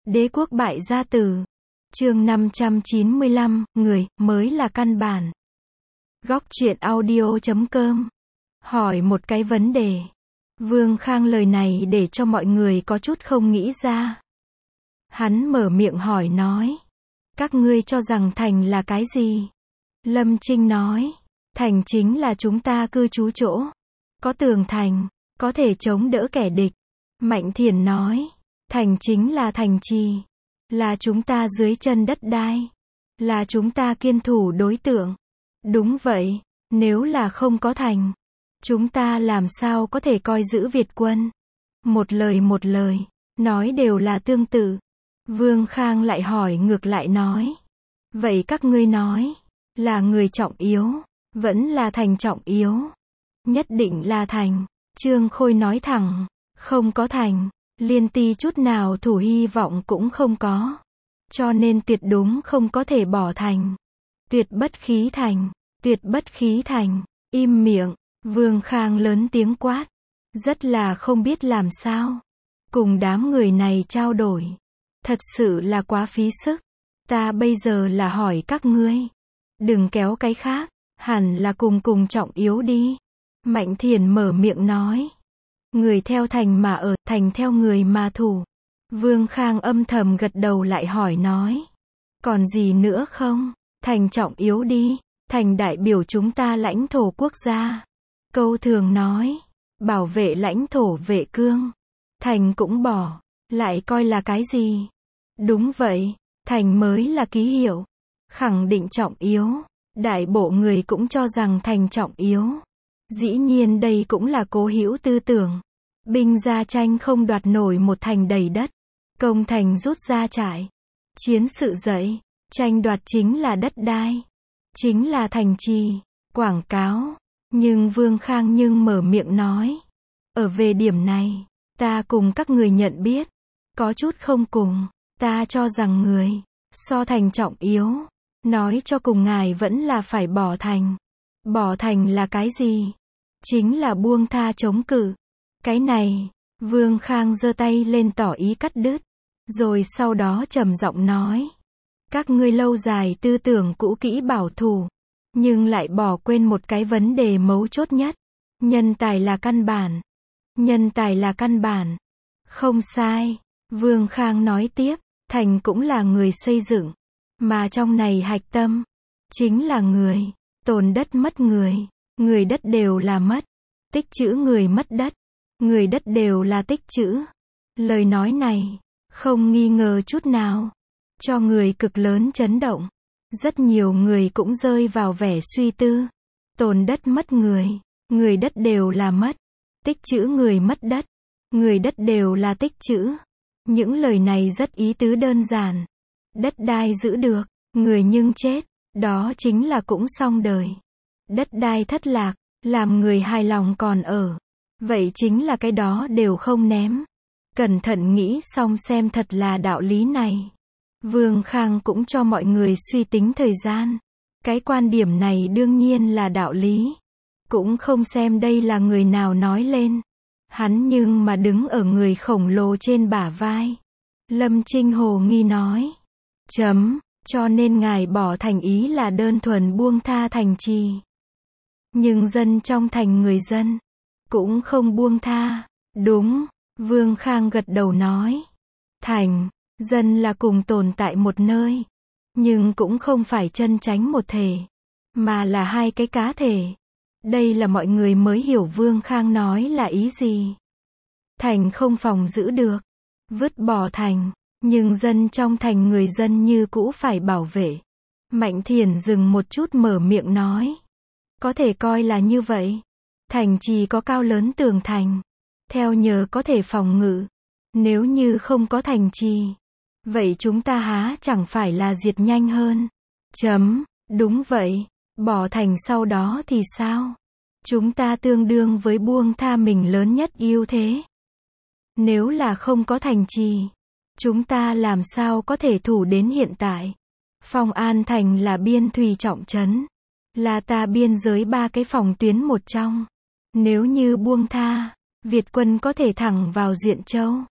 Đế quốc bại gia tử. Chương 595, người mới là căn bản. Góc truyện audio.com. Hỏi một cái vấn đề. Vương Khang lời này để cho mọi người có chút không nghĩ ra. Hắn mở miệng hỏi nói. Các ngươi cho rằng thành là cái gì? Lâm Trinh nói. Thành chính là chúng ta cư trú chỗ. Có tường thành, có thể chống đỡ kẻ địch. Mạnh Thiền nói. Thành chính là thành trì. Là chúng ta dưới chân đất đai. Là chúng ta kiên thủ đối tượng. Đúng vậy, nếu là không có thành, chúng ta làm sao có thể coi giữ Việt quân? Một lời, nói đều là tương tự. Vương Khang lại hỏi ngược lại nói. Vậy các ngươi nói, là người trọng yếu, vẫn là thành trọng yếu? Nhất định là thành. Trương Khôi nói thẳng, không có thành, Liên Ti chút nào thủ hy vọng cũng không có. Cho nên tuyệt đúng không có thể bỏ thành. Tuyệt bất khí thành, tuyệt bất khí thành. Im miệng, Vương Khang lớn tiếng quát. Rất là không biết làm sao cùng đám người này trao đổi. Thật sự là quá phí sức. Ta bây giờ là hỏi các ngươi. Đừng kéo cái khác, hẳn là cùng trọng yếu đi. Mạnh Thiền mở miệng nói. Người theo thành mà ở, thành theo người mà thủ. Vương Khang âm thầm gật đầu lại hỏi nói. Còn gì nữa không? Thành trọng yếu đi. Thành đại biểu chúng ta lãnh thổ quốc gia. Câu thường nói. Bảo vệ lãnh thổ vệ cương. Thành cũng bỏ. Lại coi là cái gì? Đúng vậy. Thành mới là ký hiệu. Khẳng định trọng yếu. Đại bộ người cũng cho rằng thành trọng yếu. Dĩ nhiên đây cũng là cố hữu tư tưởng. Binh gia tranh không đoạt nổi một thành đầy đất. Công thành rút ra trại. Chiến sự dậy. Tranh đoạt chính là đất đai. Chính là thành trì. Quảng cáo. Nhưng Vương Khang mở miệng nói. Ở về điểm này, ta cùng các người nhận biết. Có chút không cùng. Ta cho rằng người so thành trọng yếu. Nói cho cùng ngài vẫn là phải bỏ thành. Bỏ thành là cái gì? Chính là buông tha chống cự. Cái này, Vương Khang giơ tay lên tỏ ý cắt đứt. Rồi sau đó trầm giọng nói. Các ngươi lâu dài tư tưởng cũ kỹ bảo thủ. Nhưng lại bỏ quên một cái vấn đề mấu chốt nhất. Nhân tài là căn bản. Nhân tài là căn bản. Không sai. Vương Khang nói tiếp. Thành cũng là người xây dựng. Mà trong này hạch tâm. Chính là người. Tồn đất mất người. Người đất đều là mất. Tích trữ người mất đất. Người đất đều là tích trữ. Lời nói này. Không nghi ngờ chút nào. Cho người cực lớn chấn động. Rất nhiều người cũng rơi vào vẻ suy tư. Tồn đất mất người. Người đất đều là mất. Tích trữ người mất đất. Người đất đều là tích trữ. Những lời này rất ý tứ đơn giản. Đất đai giữ được. Người nhưng chết. Đó chính là cũng xong đời. Đất đai thất lạc. Làm người hài lòng còn ở. Vậy chính là cái đó đều không ném. Cẩn thận nghĩ xong xem thật là đạo lý này. Vương Khang cũng cho mọi người suy tính thời gian. Cái quan điểm này đương nhiên là đạo lý. Cũng không xem đây là người nào nói lên. Hắn nhưng mà đứng ở người khổng lồ trên bả vai. Lâm Trinh hồ nghi nói. Cho nên ngài bỏ thành ý là đơn thuần buông tha thành trì. Nhưng dân trong thành người dân. Cũng không buông tha. Đúng. Vương Khang gật đầu nói. Thành. Dân là cùng tồn tại một nơi. Nhưng cũng không phải chân chánh một thể. Mà là hai cái cá thể. Đây là mọi người mới hiểu Vương Khang nói là ý gì. Thành không phòng giữ được. Vứt bỏ thành. Nhưng dân trong thành người dân như cũ phải bảo vệ. Mạnh Thiền dừng một chút mở miệng nói. Có thể coi là như vậy. Thành trì có cao lớn tường thành. Theo nhờ có thể phòng ngự. Nếu như không có thành trì. Vậy chúng ta há chẳng phải là diệt nhanh hơn. Đúng vậy. Bỏ thành sau đó thì sao? Chúng ta tương đương với buông tha mình lớn nhất ưu thế. Nếu là không có thành trì. Chúng ta làm sao có thể thủ đến hiện tại? Phong An Thành là biên thùy trọng trấn. Là ta biên giới 3 cái phòng tuyến một trong. Nếu như buông tha, Việt quân có thể thẳng vào Duyện Châu.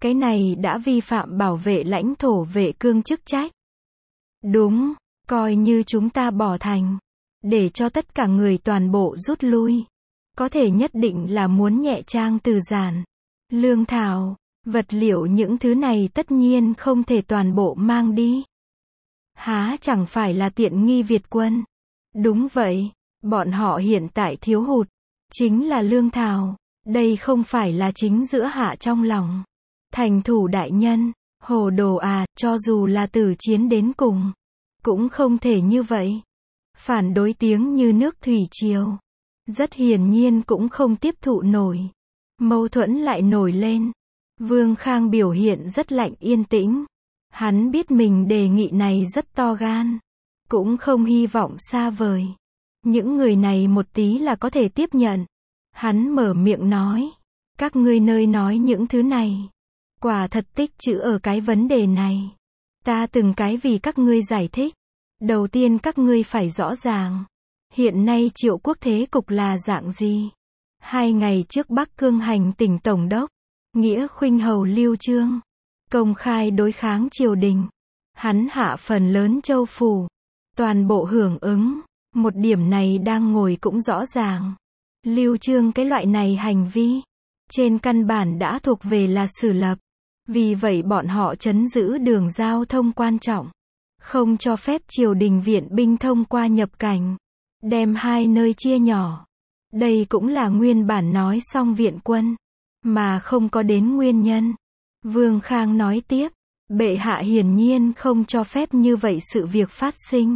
Cái này đã vi phạm bảo vệ lãnh thổ vệ cương chức trách. Đúng, coi như chúng ta bỏ thành, để cho tất cả người toàn bộ rút lui. Có thể nhất định là muốn nhẹ trang từ giản, lương thảo, vật liệu những thứ này tất nhiên không thể toàn bộ mang đi. Há chẳng phải là tiện nghi Việt quân. Đúng vậy, bọn họ hiện tại thiếu hụt, chính là lương thảo. Đây không phải là chính giữa hạ trong lòng. Thành thủ đại nhân, hồ đồ à, cho dù là tử chiến đến cùng, cũng không thể như vậy. Phản đối tiếng như nước thủy triều. Rất hiển nhiên cũng không tiếp thụ nổi. Mâu thuẫn lại nổi lên. Vương Khang biểu hiện rất lạnh yên tĩnh. Hắn biết mình đề nghị này rất to gan. Cũng không hy vọng xa vời. Những người này một tí là có thể tiếp nhận. Hắn mở miệng nói. Các ngươi nơi nói những thứ này. Quả thật tích chữ ở cái vấn đề này. Ta từng cái vì các ngươi giải thích. Đầu tiên các ngươi phải rõ ràng. Hiện nay Triệu quốc thế cục là dạng gì? 2 ngày trước Bắc Cương hành tỉnh Tổng đốc, Nghĩa Khuynh Hầu Lưu Chương, công khai đối kháng triều đình. Hắn hạ phần lớn châu phủ. Toàn bộ hưởng ứng. Một điểm này đang ngồi cũng rõ ràng. Lưu Chương cái loại này hành vi, trên căn bản đã thuộc về là xử lập. Vì vậy bọn họ trấn giữ đường giao thông quan trọng. Không cho phép triều đình viện binh thông qua nhập cảnh. Đem 2 nơi chia nhỏ. Đây cũng là nguyên bản nói xong viện quân. Mà không có đến nguyên nhân. Vương Khang nói tiếp. Bệ hạ hiển nhiên không cho phép như vậy sự việc phát sinh.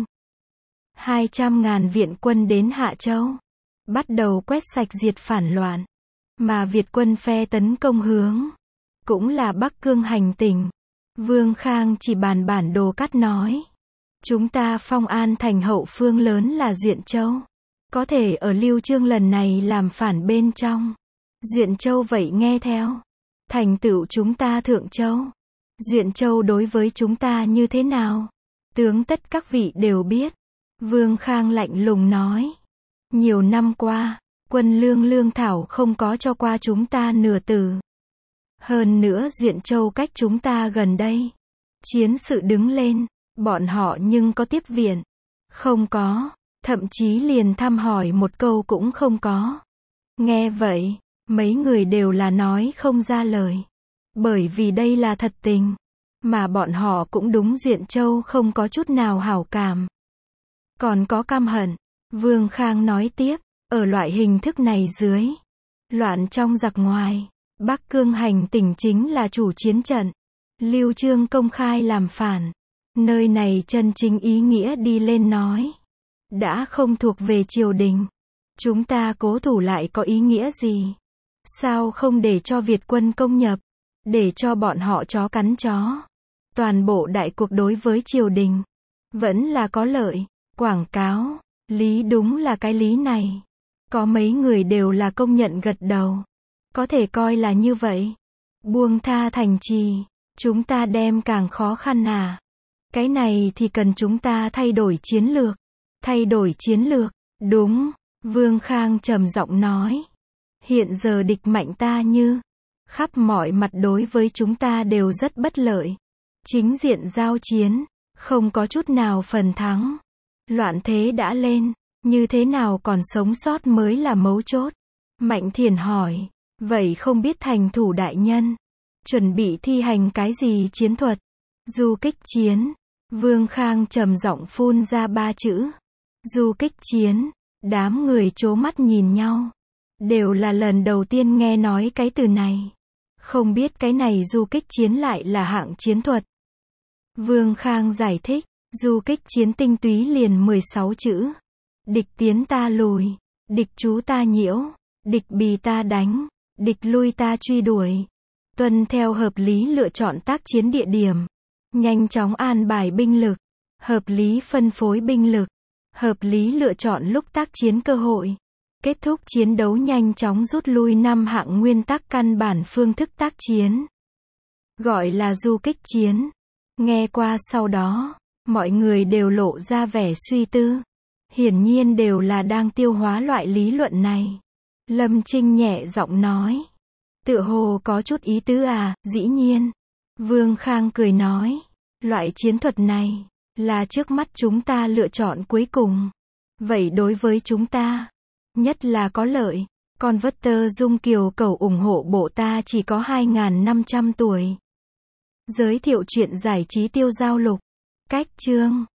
200.000 viện quân đến Hạ Châu. Bắt đầu quét sạch diệt phản loạn. Mà Việt quân phe tấn công hướng. Cũng là Bắc Cương hành tỉnh. Vương Khang chỉ bàn bản đồ cắt nói. Chúng ta phong an thành hậu phương lớn là Duyện Châu. Có thể ở Lưu Chương lần này làm phản bên trong. Duyện Châu vậy nghe theo. Thành tựu chúng ta Thượng Châu. Duyện Châu đối với chúng ta như thế nào? Tướng tất các vị đều biết. Vương Khang lạnh lùng nói. Nhiều năm qua, quân lương thảo không có cho qua chúng ta nửa từ. Hơn nữa Duyện Châu cách chúng ta gần đây. Chiến sự đứng lên, bọn họ nhưng có tiếp viện. Không có, thậm chí liền thăm hỏi một câu cũng không có. Nghe vậy, mấy người đều là nói không ra lời. Bởi vì đây là thật tình. Mà bọn họ cũng đúng Duyện Châu không có chút nào hảo cảm. Còn có căm hận. Vương Khang nói tiếp, ở loại hình thức này dưới. Loạn trong giặc ngoài. Bắc Cương hành tỉnh chính là chủ chiến trận. Lưu Chương công khai làm phản. Nơi này chân chính ý nghĩa đi lên nói. Đã không thuộc về triều đình. Chúng ta cố thủ lại có ý nghĩa gì? Sao không để cho Việt quân công nhập? Để cho bọn họ chó cắn chó. Toàn bộ đại cuộc đối với triều đình. Vẫn là có lợi. Quảng cáo. Lý đúng là cái lý này. Có mấy người đều là công nhận gật đầu. Có thể coi là như vậy. Buông tha thành trì. Chúng ta đem càng khó khăn à? Cái này thì cần chúng ta thay đổi chiến lược. Thay đổi chiến lược. Đúng. Vương Khang trầm giọng nói. Hiện giờ địch mạnh ta như. Khắp mọi mặt đối với chúng ta đều rất bất lợi. Chính diện giao chiến. Không có chút nào phần thắng. Loạn thế đã lên. Như thế nào còn sống sót mới là mấu chốt. Mạnh Thiền hỏi. Vậy không biết thành thủ đại nhân. Chuẩn bị thi hành cái gì chiến thuật? Du kích chiến. Vương Khang trầm giọng phun ra 3 chữ. Du kích chiến. Đám người trố mắt nhìn nhau. Đều là lần đầu tiên nghe nói cái từ này. Không biết cái này du kích chiến lại là hạng chiến thuật. Vương Khang giải thích. Du kích chiến tinh túy liền 16 chữ. Địch tiến ta lùi. Địch trú ta nhiễu. Địch bì ta đánh. Địch lui ta truy đuổi. Tuân theo hợp lý lựa chọn tác chiến địa điểm. Nhanh chóng an bài binh lực. Hợp lý phân phối binh lực. Hợp lý lựa chọn lúc tác chiến cơ hội. Kết thúc chiến đấu nhanh chóng rút lui 5 hạng nguyên tắc căn bản phương thức tác chiến. Gọi là du kích chiến. Nghe qua sau đó, mọi người đều lộ ra vẻ suy tư. Hiển nhiên đều là đang tiêu hóa loại lý luận này. Lâm Trinh nhẹ giọng nói. Tựa hồ có chút ý tứ à, dĩ nhiên. Vương Khang cười nói. Loại chiến thuật này, là trước mắt chúng ta lựa chọn cuối cùng. Vậy đối với chúng ta, nhất là có lợi. Con Vất Dung Kiều cầu ủng hộ bộ ta chỉ có 2.500 tuổi. Giới thiệu chuyện giải trí Tiêu Giao Lục. Cách chương